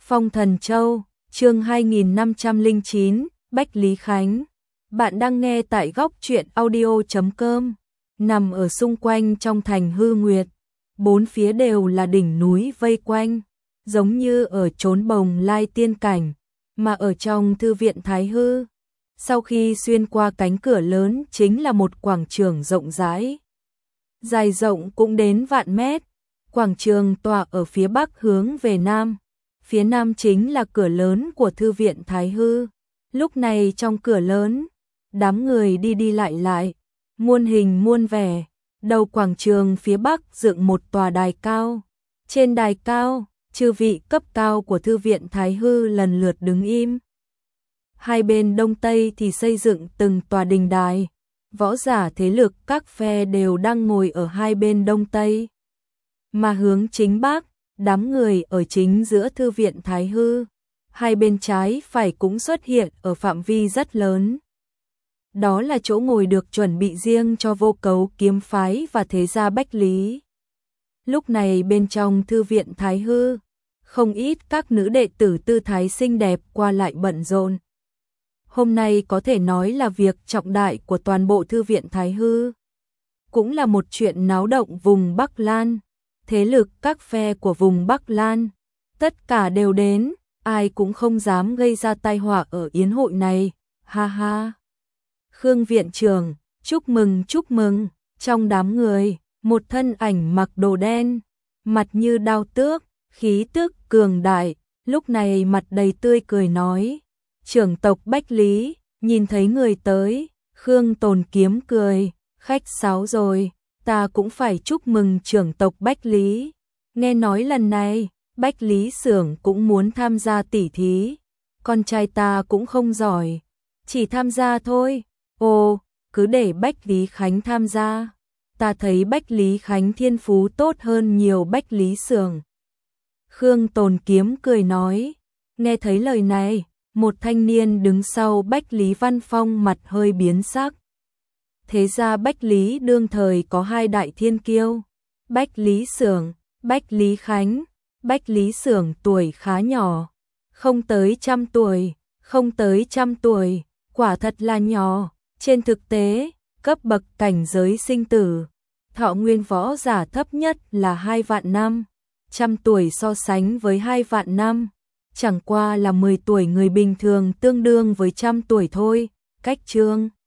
Phong Thần Châu, chương 2509, Bách Lý Khánh. Bạn đang nghe tại góc truyện audio.com. Nằm ở xung quanh trong thành Hư Nguyệt, bốn phía đều là đỉnh núi vây quanh, giống như ở chốn Bồng Lai tiên cảnh, mà ở trong thư viện Thái Hư. Sau khi xuyên qua cánh cửa lớn chính là một quảng trường rộng rãi. Dài rộng cũng đến vạn mét, quảng trường tọa ở phía bắc hướng về nam. Phía nam chính là cửa lớn của thư viện Thái Hư. Lúc này trong cửa lớn, đám người đi đi lại lại, muôn hình muôn vẻ. Đầu quảng trường phía bắc dựng một tòa đài cao. Trên đài cao, chư vị cấp cao của thư viện Thái Hư lần lượt đứng im. Hai bên đông tây thì xây dựng từng tòa đình đài. Võ giả thế lực các phe đều đang ngồi ở hai bên đông tây. Mà hướng chính bắc, đám người ở chính giữa thư viện Thái Hư, hai bên trái phải cũng xuất hiện ở phạm vi rất lớn. Đó là chỗ ngồi được chuẩn bị riêng cho Vô Cấu kiếm phái và thế gia Bách Lý. Lúc này bên trong thư viện Thái Hư, không ít các nữ đệ tử tư thái xinh đẹp qua lại bận rộn. Hôm nay có thể nói là việc trọng đại của toàn bộ thư viện Thái Hư. Cũng là một chuyện náo động vùng Bắc Lan. Thế lực các phe của vùng Bắc Lan, tất cả đều đến, ai cũng không dám gây ra tai họa ở yến hội này, ha ha. Khương viện trưởng, chúc mừng, trong đám người, một thân ảnh mặc đồ đen, mặt như đao tước, khí tức cường đại, lúc này mặt đầy tươi cười nói, trưởng tộc Bách Lý, nhìn thấy người tới, Khương Tồn Kiếm cười, khách sáo rồi. Ta cũng phải chúc mừng trưởng tộc Bách Lý. Nghe nói lần này, Bách Lý Xưởng cũng muốn tham gia tỉ thí. Con trai ta cũng không giỏi, chỉ tham gia thôi. Ồ, cứ để Bách Lý Khánh tham gia. Ta thấy Bách Lý Khánh thiên phú tốt hơn nhiều Bách Lý Xưởng. Khương Tồn Kiếm cười nói. Nghe thấy lời này, một thanh niên đứng sau Bách Lý Văn Phong mặt hơi biến sắc. Thế ra Bách Lý đương thời có hai đại thiên kiêu, Bách Lý Xưởng, Bách Lý Khánh. Bách Lý Xưởng tuổi khá nhỏ, không tới trăm tuổi, quả thật là nhỏ. Trên thực tế, cấp bậc cảnh giới sinh tử, thọ nguyên võ giả thấp nhất là 2 vạn năm, 100 tuổi so sánh với 2 vạn năm, chẳng qua là 10 tuổi người bình thường tương đương với 100 tuổi thôi. Cách chương